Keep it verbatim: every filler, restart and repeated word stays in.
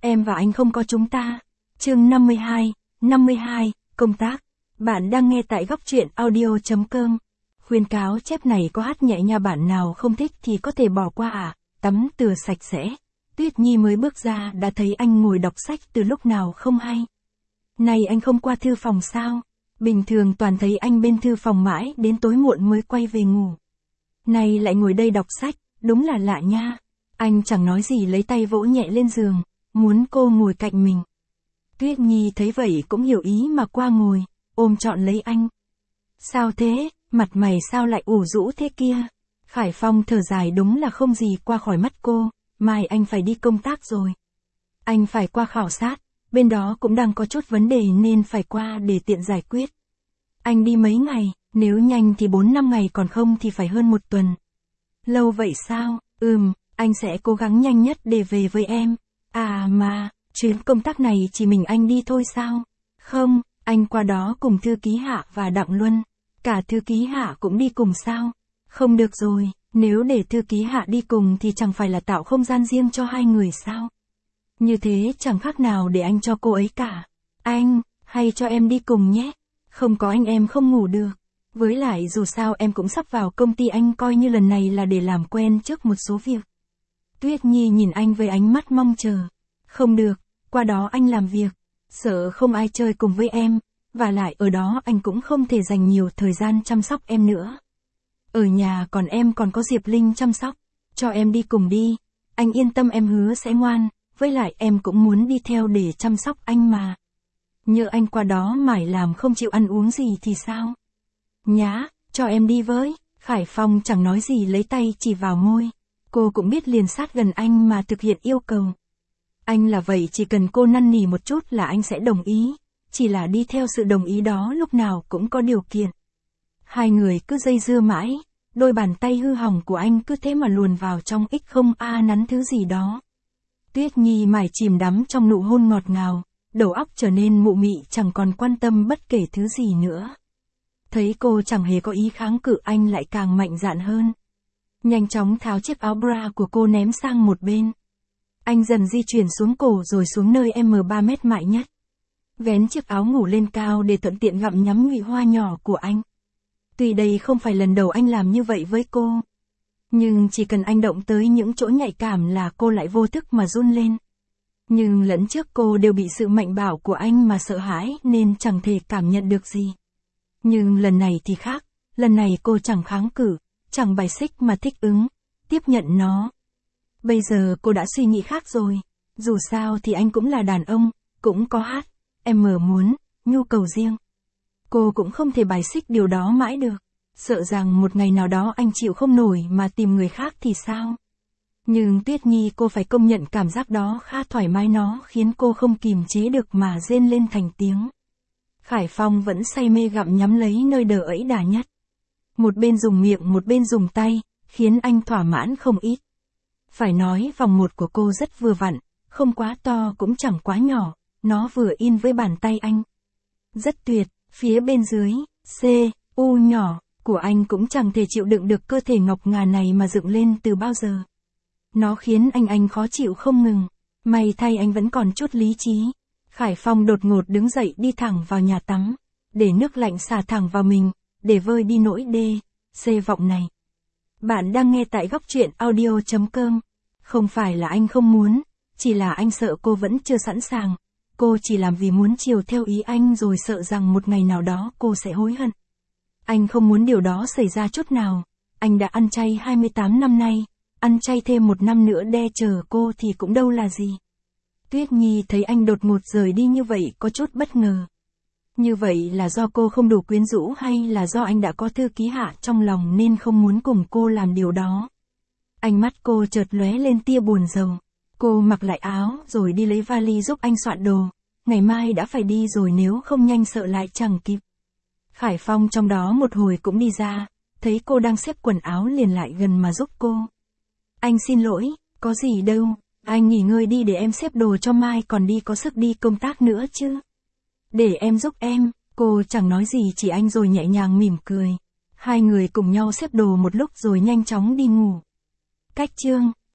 em và anh không có chúng ta. Chương năm mươi hai, năm mươi hai, công tác. Bạn đang nghe tại góc truyện audio chấm com. Khuyên cáo chép này có hát nhẹ nha, bạn nào không thích thì có thể bỏ qua à. Tắm tửa sạch sẽ. Tuyết Nhi mới bước ra đã thấy anh ngồi đọc sách từ lúc nào không hay. Này, anh không qua thư phòng sao? Bình thường toàn thấy anh bên thư phòng mãi đến tối muộn mới quay về ngủ. Này lại ngồi đây đọc sách, đúng là lạ nha. Anh chẳng nói gì, lấy tay vỗ nhẹ lên giường, muốn cô ngồi cạnh mình. Tuyết Nhi thấy vậy cũng hiểu ý mà qua ngồi, ôm trọn lấy anh. Sao thế, mặt mày sao lại ủ rũ thế kia? Khải Phong thở dài, đúng là không gì qua khỏi mắt cô, mai anh phải đi công tác rồi. Anh phải qua khảo sát, bên đó cũng đang có chút vấn đề nên phải qua để tiện giải quyết. Anh đi mấy ngày, nếu nhanh thì bốn năm ngày, còn không thì phải hơn một tuần. Lâu vậy sao? Ừm, anh sẽ cố gắng nhanh nhất để về với em. À mà, chuyến công tác này chỉ mình anh đi thôi sao? Không, anh qua đó cùng thư ký Hạ và Đặng Luân. Cả thư ký Hạ cũng đi cùng sao? Không được rồi, nếu để thư ký Hạ đi cùng thì chẳng phải là tạo không gian riêng cho hai người sao? Như thế chẳng khác nào để anh cho cô ấy cả. Anh, hay cho em đi cùng nhé. Không có anh em không ngủ được. Với lại dù sao em cũng sắp vào công ty, anh coi như lần này là để làm quen trước một số việc. Tuyết Nhi nhìn anh với ánh mắt mong chờ. Không được, qua đó anh làm việc. Sợ không ai chơi cùng với em. Và lại ở đó anh cũng không thể dành nhiều thời gian chăm sóc em nữa. Ở nhà còn em còn có Diệp Linh chăm sóc. Cho em đi cùng đi. Anh yên tâm, em hứa sẽ ngoan. Với lại em cũng muốn đi theo để chăm sóc anh mà. Nhỡ anh qua đó mải làm không chịu ăn uống gì thì sao? Nhá, cho em đi với. Khải Phong chẳng nói gì, lấy tay chỉ vào môi. Cô cũng biết liền sát gần anh mà thực hiện yêu cầu. Anh là vậy, chỉ cần cô năn nỉ một chút là anh sẽ đồng ý. Chỉ là đi theo sự đồng ý đó lúc nào cũng có điều kiện. Hai người cứ dây dưa mãi, đôi bàn tay hư hỏng của anh cứ thế mà luồn vào trong ích không a nắn thứ gì đó. Tuyết Nhi mải chìm đắm trong nụ hôn ngọt ngào, đầu óc trở nên mụ mị, chẳng còn quan tâm bất kể thứ gì nữa. Thấy cô chẳng hề có ý kháng cự, anh lại càng mạnh dạn hơn. Nhanh chóng tháo chiếc áo bra của cô ném sang một bên. Anh dần di chuyển xuống cổ rồi xuống nơi em ba mét mại nhất. Vén chiếc áo ngủ lên cao để thuận tiện gặm nhắm nhụy hoa nhỏ của anh. Tuy đây không phải lần đầu anh làm như vậy với cô. Nhưng chỉ cần anh động tới những chỗ nhạy cảm là cô lại vô thức mà run lên. Nhưng lẫn trước cô đều bị sự mạnh bạo của anh mà sợ hãi nên chẳng thể cảm nhận được gì. Nhưng lần này thì khác, lần này cô chẳng kháng cự, chẳng bài xích mà thích ứng, tiếp nhận nó. Bây giờ cô đã suy nghĩ khác rồi, dù sao thì anh cũng là đàn ông, cũng có hát, em mở muốn, nhu cầu riêng. Cô cũng không thể bài xích điều đó mãi được, sợ rằng một ngày nào đó anh chịu không nổi mà tìm người khác thì sao. Nhưng Tuyết Nhi, cô phải công nhận cảm giác đó khá thoải mái, nó khiến cô không kìm chế được mà rên lên thành tiếng. Khải Phong vẫn say mê gặm nhắm lấy nơi đờ ẫy đà nhất. Một bên dùng miệng một bên dùng tay, khiến anh thỏa mãn không ít. Phải nói vòng một của cô rất vừa vặn, không quá to cũng chẳng quá nhỏ, nó vừa in với bàn tay anh. Rất tuyệt, phía bên dưới, C, U nhỏ, của anh cũng chẳng thể chịu đựng được cơ thể ngọc ngà này mà dựng lên từ bao giờ. Nó khiến anh anh khó chịu không ngừng, may thay anh vẫn còn chút lý trí. Khải Phong đột ngột đứng dậy đi thẳng vào nhà tắm, để nước lạnh xả thẳng vào mình, để vơi đi nỗi đê, C vọng này. Bạn đang nghe tại góc truyện audio chấm com. Không phải là anh không muốn, chỉ là anh sợ cô vẫn chưa sẵn sàng. Cô chỉ làm vì muốn chiều theo ý anh rồi sợ rằng một ngày nào đó cô sẽ hối hận. Anh không muốn điều đó xảy ra chút nào. Anh đã ăn chay hai mươi tám năm nay, ăn chay thêm một năm nữa đe chờ cô thì cũng đâu là gì. Tuyết Nhi thấy anh đột ngột rời đi như vậy có chút bất ngờ. Như vậy là do cô không đủ quyến rũ hay là do anh đã có thư ký Hạ trong lòng nên không muốn cùng cô làm điều đó? Ánh mắt cô chợt lóe lên tia buồn rầu. Cô mặc lại áo rồi đi lấy vali giúp anh soạn đồ. Ngày mai đã phải đi rồi, nếu không nhanh sợ lại chẳng kịp. Khải Phong trong đó một hồi cũng đi ra, thấy cô đang xếp quần áo liền lại gần mà giúp cô. Anh xin lỗi, có gì đâu, anh nghỉ ngơi đi để em xếp đồ cho mai còn đi có sức đi công tác nữa chứ. Để em giúp em, cô chẳng nói gì chỉ anh rồi nhẹ nhàng mỉm cười. Hai người cùng nhau xếp đồ một lúc rồi nhanh chóng đi ngủ. Cách chương